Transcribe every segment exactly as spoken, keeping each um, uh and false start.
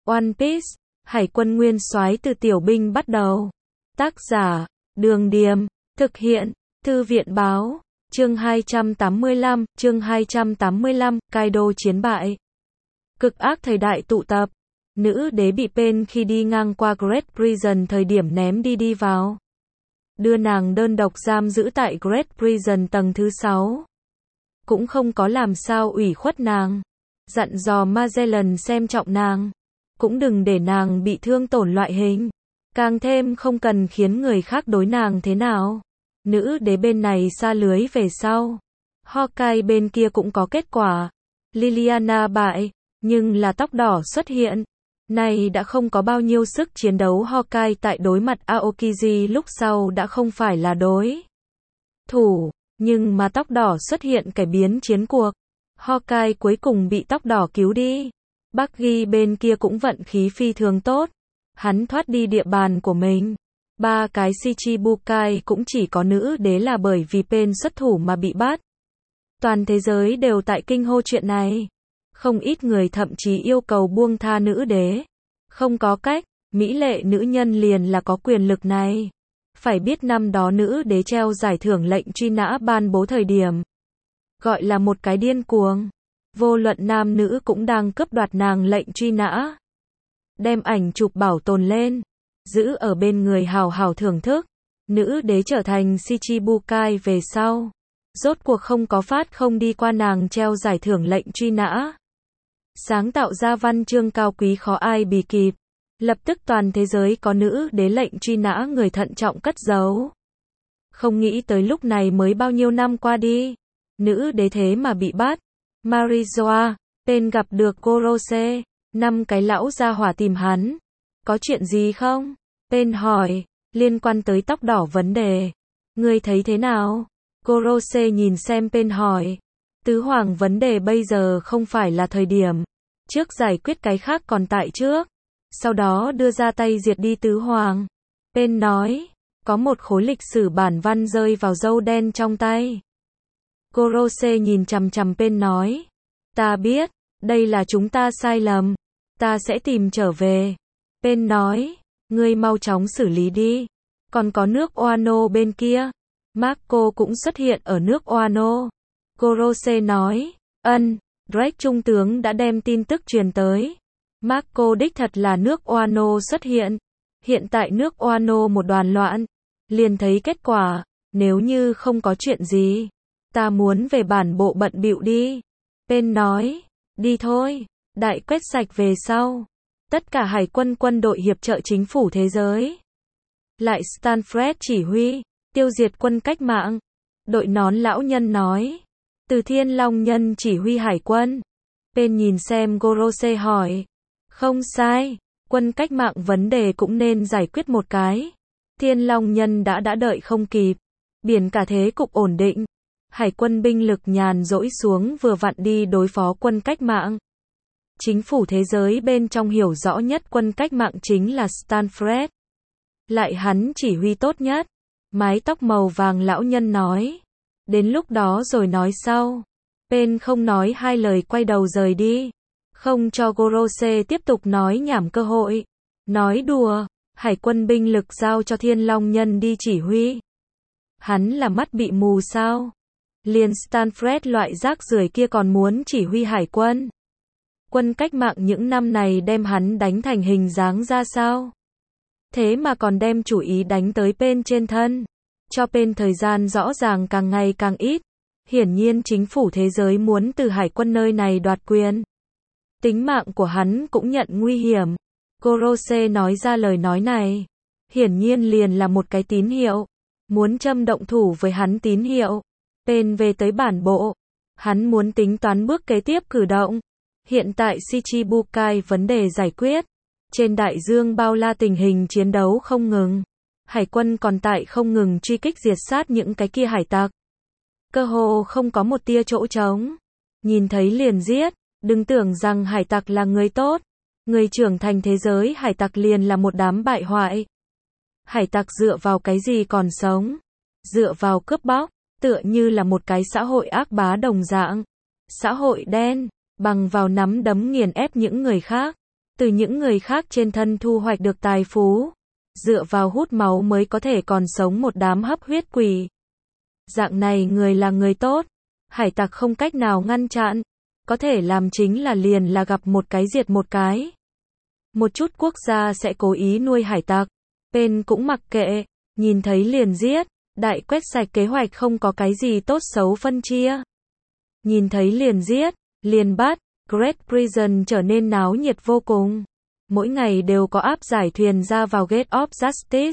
One Piece, Hải quân nguyên soái từ tiểu binh bắt đầu. Tác giả, Đường Điềm, thực hiện, Thư viện Báo, chương hai trăm tám mươi lăm, chương hai trăm tám mươi lăm, Kaido chiến bại. Cực ác thời đại tụ tập, nữ đế bị Pain khi đi ngang qua Great Prison thời điểm ném đi đi vào. Đưa nàng đơn độc giam giữ tại Great Prison tầng thứ sáu. Cũng không có làm sao ủy khuất nàng. Dặn dò Magellan xem trọng nàng. Cũng đừng để nàng bị thương tổn loại hình. Càng thêm không cần khiến người khác đối nàng thế nào. Nữ đế bên này sa lưới về sau. Hawkeye bên kia cũng có kết quả. Liliana bại, nhưng là tóc đỏ xuất hiện. Này đã không có bao nhiêu sức chiến đấu. Hawkeye tại đối mặt Aokiji lúc sau đã không phải là đối thủ, nhưng mà tóc đỏ xuất hiện cải biến chiến cuộc. Hawkeye cuối cùng bị tóc đỏ cứu đi. Bucky bên kia cũng vận khí phi thường tốt. Hắn thoát đi địa bàn của mình. Ba cái Shichibukai cũng chỉ có nữ đế là bởi vì Pain xuất thủ mà bị bắt. Toàn thế giới đều tại kinh hô chuyện này. Không ít người thậm chí yêu cầu buông tha nữ đế. Không có cách, mỹ lệ nữ nhân liền là có quyền lực này. Phải biết năm đó nữ đế treo giải thưởng lệnh truy nã ban bố thời điểm. Gọi là một cái điên cuồng. Vô luận nam nữ cũng đang cướp đoạt nàng lệnh truy nã. Đem ảnh chụp bảo tồn lên. Giữ ở bên người hào hào thưởng thức. Nữ đế trở thành Shichibukai về sau. Rốt cuộc không có phát không đi qua nàng treo giải thưởng lệnh truy nã. Sáng tạo ra văn chương cao quý khó ai bì kịp. Lập tức toàn thế giới có nữ đế lệnh truy nã người thận trọng cất giấu. Không nghĩ tới lúc này mới bao nhiêu năm qua đi. Nữ đế thế mà bị bắt. Marijoa, Pain gặp được Gorose. Năm cái lão gia hỏa tìm hắn. Có chuyện gì không? Pain hỏi. Liên quan tới tóc đỏ vấn đề. Ngươi thấy thế nào? Gorose nhìn xem Pain hỏi. Tứ hoàng vấn đề bây giờ không phải là thời điểm. Trước giải quyết cái khác còn tại trước. Sau đó đưa ra tay diệt đi tứ hoàng. Pain nói. Có một khối lịch sử bản văn rơi vào dâu đen trong tay. Gorose nhìn chằm chằm Pain nói. Ta biết, đây là chúng ta sai lầm. Ta sẽ tìm trở về. Pain nói. Ngươi mau chóng xử lý đi. Còn có nước Wano bên kia. Marco cũng xuất hiện ở nước Wano. Gorose nói. Ân, Drake trung tướng đã đem tin tức truyền tới. Marco đích thật là nước Wano xuất hiện. Hiện tại nước Wano một đoàn loạn. Liền thấy kết quả. Nếu như không có chuyện gì. Ta muốn về bản bộ bận bịu đi. Pain nói. Đi thôi. Đại quét sạch về sau. Tất cả hải quân quân đội hiệp trợ chính phủ thế giới. Lại Stanford chỉ huy. Tiêu diệt quân cách mạng. Đội nón lão nhân nói. Từ Thiên Long Nhân chỉ huy hải quân. Pain nhìn xem Gorose hỏi. Không sai. Quân cách mạng vấn đề cũng nên giải quyết một cái. Thiên Long Nhân đã đã đợi không kịp. Biển cả thế cục ổn định. Hải quân binh lực nhàn rỗi xuống vừa vặn đi đối phó quân cách mạng. Chính phủ thế giới bên trong hiểu rõ nhất quân cách mạng chính là Stanford. Lại hắn chỉ huy tốt nhất. Mái tóc màu vàng lão nhân nói. Đến lúc đó rồi nói sau. Pain không nói hai lời quay đầu rời đi. Không cho Gorose tiếp tục nói nhảm cơ hội. Nói đùa, hải quân binh lực giao cho Thiên Long Nhân đi chỉ huy. Hắn là mắt bị mù sao? Liền Stanford loại rác rưởi kia còn muốn chỉ huy hải quân. Quân cách mạng những năm này đem hắn đánh thành hình dáng ra sao? Thế mà còn đem chủ ý đánh tới Pain trên thân. Cho Pain thời gian rõ ràng càng ngày càng ít. Hiển nhiên chính phủ thế giới muốn từ hải quân nơi này đoạt quyền. Tính mạng của hắn cũng nhận nguy hiểm. Gorose nói ra lời nói này. Hiển nhiên liền là một cái tín hiệu. Muốn châm động thủ với hắn tín hiệu. Pain về tới bản bộ. Hắn muốn tính toán bước kế tiếp cử động. Hiện tại Shichibukai vấn đề giải quyết. Trên đại dương bao la tình hình chiến đấu không ngừng. Hải quân còn tại không ngừng truy kích diệt sát những cái kia hải tặc. Cơ hồ không có một tia chỗ trống. Nhìn thấy liền giết. Đừng tưởng rằng hải tặc là người tốt. Người trưởng thành thế giới hải tặc liền là một đám bại hoại. Hải tặc dựa vào cái gì còn sống? Dựa vào cướp bóc. Tựa như là một cái xã hội ác bá đồng dạng. Xã hội đen. Bằng vào nắm đấm nghiền ép những người khác. từ những người khác trên thân thu hoạch được tài phú, dựa vào hút máu mới có thể còn sống một đám hấp huyết quỷ. Dạng này người là người tốt, hải tặc không cách nào ngăn chặn, có thể làm chính là liền là gặp một cái diệt một cái. Một chút quốc gia sẽ cố ý nuôi hải tặc, bên cũng mặc kệ, nhìn thấy liền giết, đại quét sạch kế hoạch không có cái gì tốt xấu phân chia. Nhìn thấy liền giết, liền bắt, Great Prison trở nên náo nhiệt vô cùng. Mỗi ngày đều có áp giải thuyền ra vào Gate of Justice.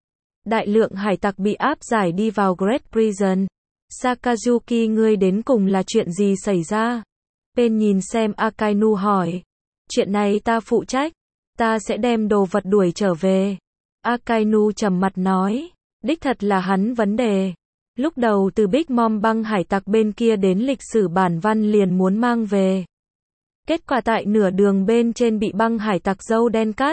Đại lượng hải tặc bị áp giải đi vào Great Prison. Sakazuki, ngươi đến cùng là chuyện gì xảy ra? Pen nhìn xem Akainu hỏi. Chuyện này ta phụ trách, ta sẽ đem đồ vật đuổi trở về. Akainu trầm mặt nói, đích thật là hắn vấn đề. Lúc đầu từ Big Mom băng hải tặc bên kia đến lịch sử bản văn liền muốn mang về. Kết quả tại nửa đường bên trên bị băng hải tặc dâu đen cắt.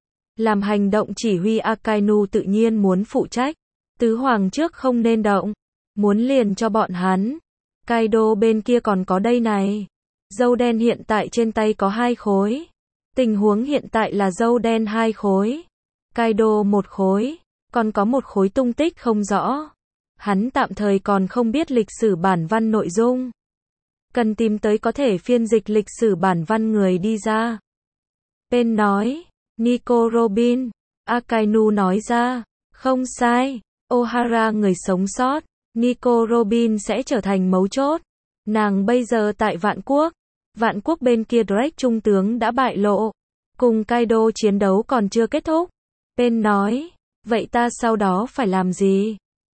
Làm hành động chỉ huy Akainu tự nhiên muốn phụ trách. Tứ hoàng trước không nên động, muốn liền cho bọn hắn. Kaido bên kia còn có đây này. Dâu đen hiện tại trên tay có hai khối. Tình huống hiện tại là dâu đen hai khối, Kaido một khối, còn có một khối tung tích không rõ. Hắn tạm thời còn không biết lịch sử bản văn nội dung. Cần tìm tới có thể phiên dịch lịch sử bản văn người đi ra. Pen nói, Nico Robin. Akainu nói ra, không sai, Ohara người sống sót, Nico Robin sẽ trở thành mấu chốt. Nàng bây giờ tại Vạn Quốc. Vạn Quốc bên kia Drake trung tướng đã bại lộ. Cùng Kaido chiến đấu còn chưa kết thúc. Pen nói, vậy ta sau đó phải làm gì?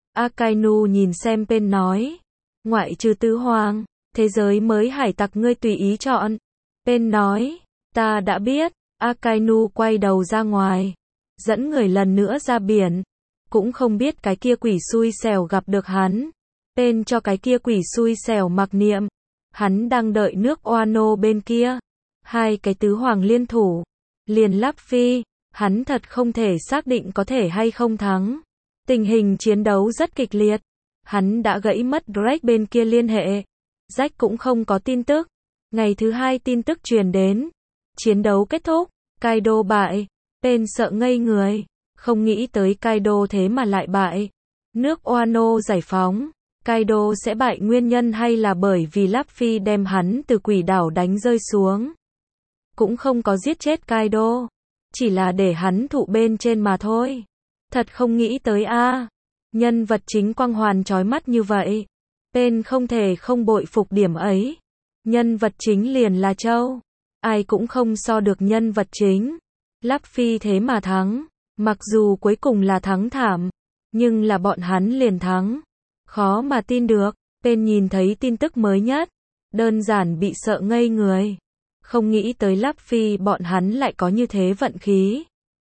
Akainu nhìn xem Pen nói, ngoại trừ tứ hoàng, thế giới mới hải tặc ngươi tùy ý chọn. Pen nói, ta đã biết. Akainu quay đầu ra ngoài, dẫn người lần nữa ra biển. Cũng không biết cái kia quỷ xui xẻo gặp được hắn. Pen cho cái kia quỷ xui xẻo mặc niệm. Hắn đang đợi nước Wano bên kia. Hai cái tứ hoàng liên thủ. Liền Luffy, hắn thật không thể xác định có thể hay không thắng. Tình hình chiến đấu rất kịch liệt. Hắn đã gãy mất Drake bên kia liên hệ. Jack cũng không có tin tức. Ngày thứ hai tin tức truyền đến. Chiến đấu kết thúc. Kaido bại. Pen sợ ngây người. Không nghĩ tới Kaido thế mà lại bại. Nước Wano giải phóng. Kaido sẽ bại nguyên nhân hay là bởi vì Luffy đem hắn từ quỷ đảo đánh rơi xuống. Cũng không có giết chết Kaido. Chỉ là để hắn thụ bên trên mà thôi. Thật không nghĩ tới a à. Nhân vật chính quang hoàn chói mắt như vậy. Pen không thể không bội phục điểm ấy. Nhân vật chính liền là Châu. Ai cũng không so được nhân vật chính. Luffy thế mà thắng. Mặc dù cuối cùng là thắng thảm. Nhưng là bọn hắn liền thắng. Khó mà tin được. Pen nhìn thấy tin tức mới nhất. Đơn giản bị sợ ngây người. Không nghĩ tới Luffy bọn hắn lại có như thế vận khí.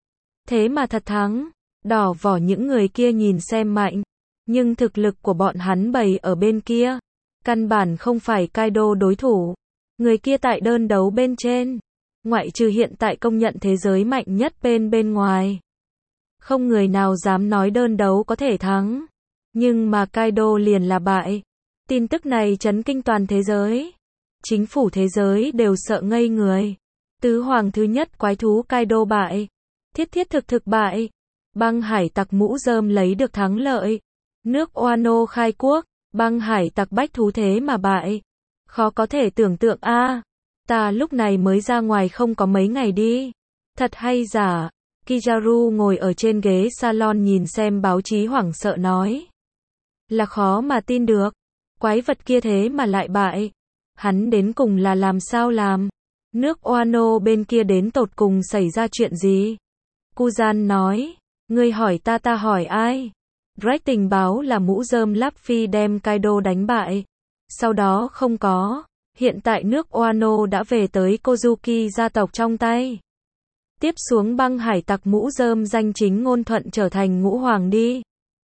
Thế mà thật thắng. Đỏ vỏ những người kia nhìn xem mạnh. Nhưng thực lực của bọn hắn bày ở bên kia. Căn bản không phải Kaido đối thủ. Người kia tại đơn đấu bên trên. Ngoại trừ hiện tại công nhận thế giới mạnh nhất bên bên ngoài. Không người nào dám nói đơn đấu có thể thắng. Nhưng mà Kaido liền là bại. Tin tức này chấn kinh toàn thế giới. Chính phủ thế giới đều sợ ngây người. Tứ hoàng thứ nhất quái thú Kaido bại. Thiết thiết thực thực bại. Băng hải tặc mũ rơm lấy được thắng lợi. Nước Wano khai quốc. Băng hải tặc bách thú thế mà bại. Khó có thể tưởng tượng a à. Ta lúc này mới ra ngoài không có mấy ngày đi. Thật hay giả. Kizaru ngồi ở trên ghế salon nhìn xem báo chí hoảng sợ nói. Là khó mà tin được. Quái vật kia thế mà lại bại. Hắn đến cùng là làm sao làm? Nước Wano bên kia đến tột cùng xảy ra chuyện gì? Kuzan nói. Ngươi hỏi ta ta hỏi ai? Drake tình báo là mũ rơm Luffy đem Kaido đánh bại. Sau đó không có. Hiện tại nước Wano đã về tới Kozuki gia tộc trong tay. Tiếp xuống băng hải tặc mũ rơm danh chính ngôn thuận trở thành ngũ hoàng đi.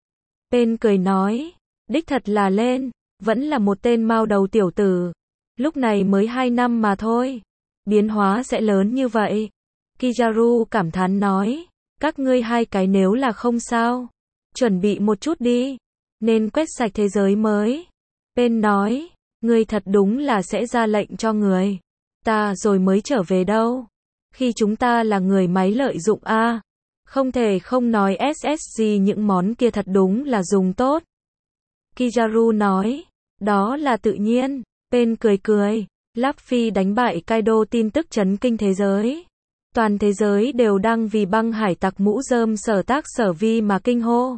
Pen cười nói. Đích thật là lên. Vẫn là một tên mao đầu tiểu tử. Lúc này mới hai năm mà thôi. Biến hóa sẽ lớn như vậy. Kizaru cảm thán nói. Các ngươi hai cái nếu là không sao. Chuẩn bị một chút đi. Nên quét sạch thế giới mới. Pen nói. Ngươi thật đúng là sẽ ra lệnh cho người. Ta rồi mới trở về đâu. Khi chúng ta là người máy lợi dụng a, không thể không nói ét ét giê những món kia thật đúng là dùng tốt. Kizaru nói, đó là tự nhiên. Pain cười cười, Luffy đánh bại Kaido tin tức chấn kinh thế giới. Toàn thế giới đều đang vì băng hải tặc mũ rơm sở tác sở vi mà kinh hô.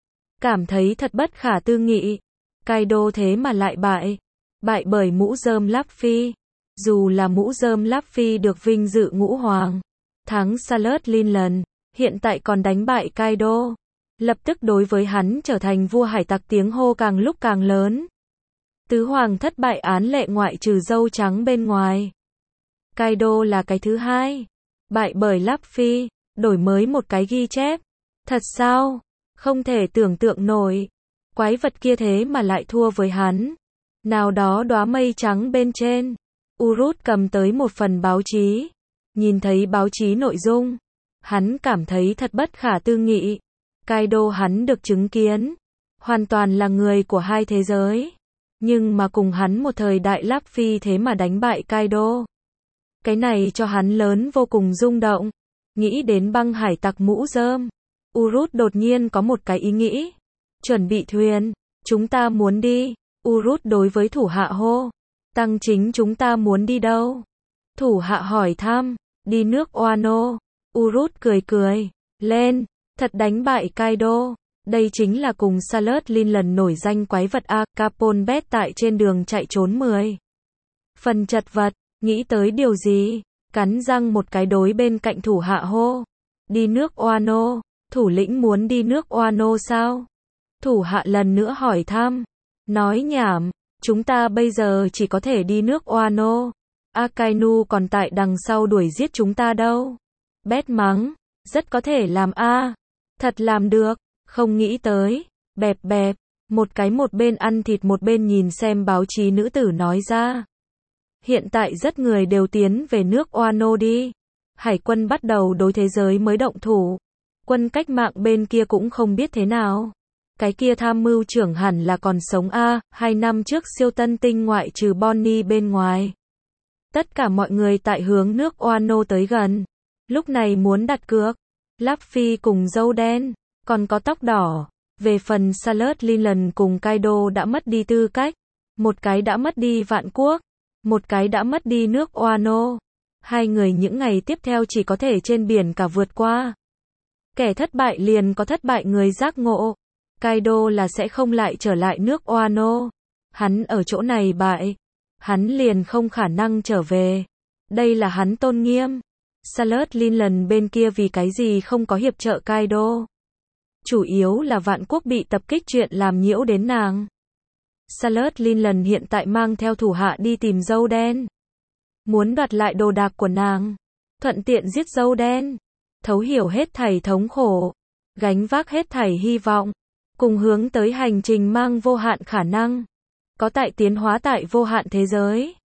Cảm thấy thật bất khả tư nghị. Kaido thế mà lại bại. Bại bởi mũ rơm Luffy. Dù là mũ rơm Luffy được vinh dự ngũ hoàng. Thắng Salad Linlan, hiện tại còn đánh bại Kaido. Lập tức đối với hắn trở thành vua hải tặc tiếng hô càng lúc càng lớn. Tứ hoàng thất bại án lệ ngoại trừ dâu trắng bên ngoài. Kaido là cái thứ hai. Bại bởi Luffy, đổi mới một cái ghi chép. Thật sao? Không thể tưởng tượng nổi. Quái vật kia thế mà lại thua với hắn. Nào đó đóa mây trắng bên trên. Urut cầm tới một phần báo chí. Nhìn thấy báo chí nội dung. Hắn cảm thấy thật bất khả tư nghị. Kaido hắn được chứng kiến. Hoàn toàn là người của hai thế giới. Nhưng mà cùng hắn một thời đại Luffy thế mà đánh bại Kaido. Cái này cho hắn lớn vô cùng rung động. Nghĩ đến băng hải tặc mũ rơm. Urut đột nhiên có một cái ý nghĩ. Chuẩn bị thuyền. Chúng ta muốn đi. Urut đối với thủ hạ hô. Tăng chính chúng ta muốn đi đâu? Thủ hạ hỏi thăm. Đi nước Wano. Urut cười cười. Lên. Thật đánh bại Kaido. Đây chính là cùng Salad Linlan nổi danh quái vật A. Capone Bet tại trên đường chạy trốn mười phần chật vật. Nghĩ tới điều gì? Cắn răng một cái đối bên cạnh thủ hạ hô. Đi nước Wano. Thủ lĩnh muốn đi nước Wano sao? Thủ hạ lần nữa hỏi thăm. Nói nhảm. Chúng ta bây giờ chỉ có thể đi nước Wano. Akainu còn tại đằng sau đuổi giết chúng ta đâu. Bet mắng. Rất có thể làm A. Thật làm được. Không nghĩ tới. Bẹp bẹp. Một cái một bên ăn thịt một bên nhìn xem báo chí nữ tử nói ra. Hiện tại rất người đều tiến về nước Wano đi. Hải quân bắt đầu đối thế giới mới động thủ. Quân cách mạng bên kia cũng không biết thế nào. Cái kia tham mưu trưởng hẳn là còn sống a, hai năm trước siêu tân tinh ngoại trừ Bonnie bên ngoài. Tất cả mọi người tại hướng nước Wano tới gần. Lúc này muốn đặt cược. Luffy cùng dâu đen, còn có tóc đỏ. Về phần Salad Linlan cùng Kaido đã mất đi tư cách. Một cái đã mất đi vạn quốc. Một cái đã mất đi nước Wano. Hai người những ngày tiếp theo chỉ có thể trên biển cả vượt qua. Kẻ thất bại liền có thất bại người giác ngộ. Kaido là sẽ không lại trở lại nước Wano. Hắn ở chỗ này bại. Hắn liền không khả năng trở về. Đây là hắn tôn nghiêm. Salad Linlan bên kia vì cái gì không có hiệp trợ Kaido. Chủ yếu là vạn quốc bị tập kích chuyện làm nhiễu đến nàng. Salad Linlan hiện tại mang theo thủ hạ đi tìm dâu đen. Muốn đoạt lại đồ đạc của nàng. Thuận tiện giết dâu đen. Thấu hiểu hết thảy thống khổ. Gánh vác hết thảy hy vọng. Cùng hướng tới hành trình mang vô hạn khả năng. Có tại tiến hóa tại vô hạn thế giới.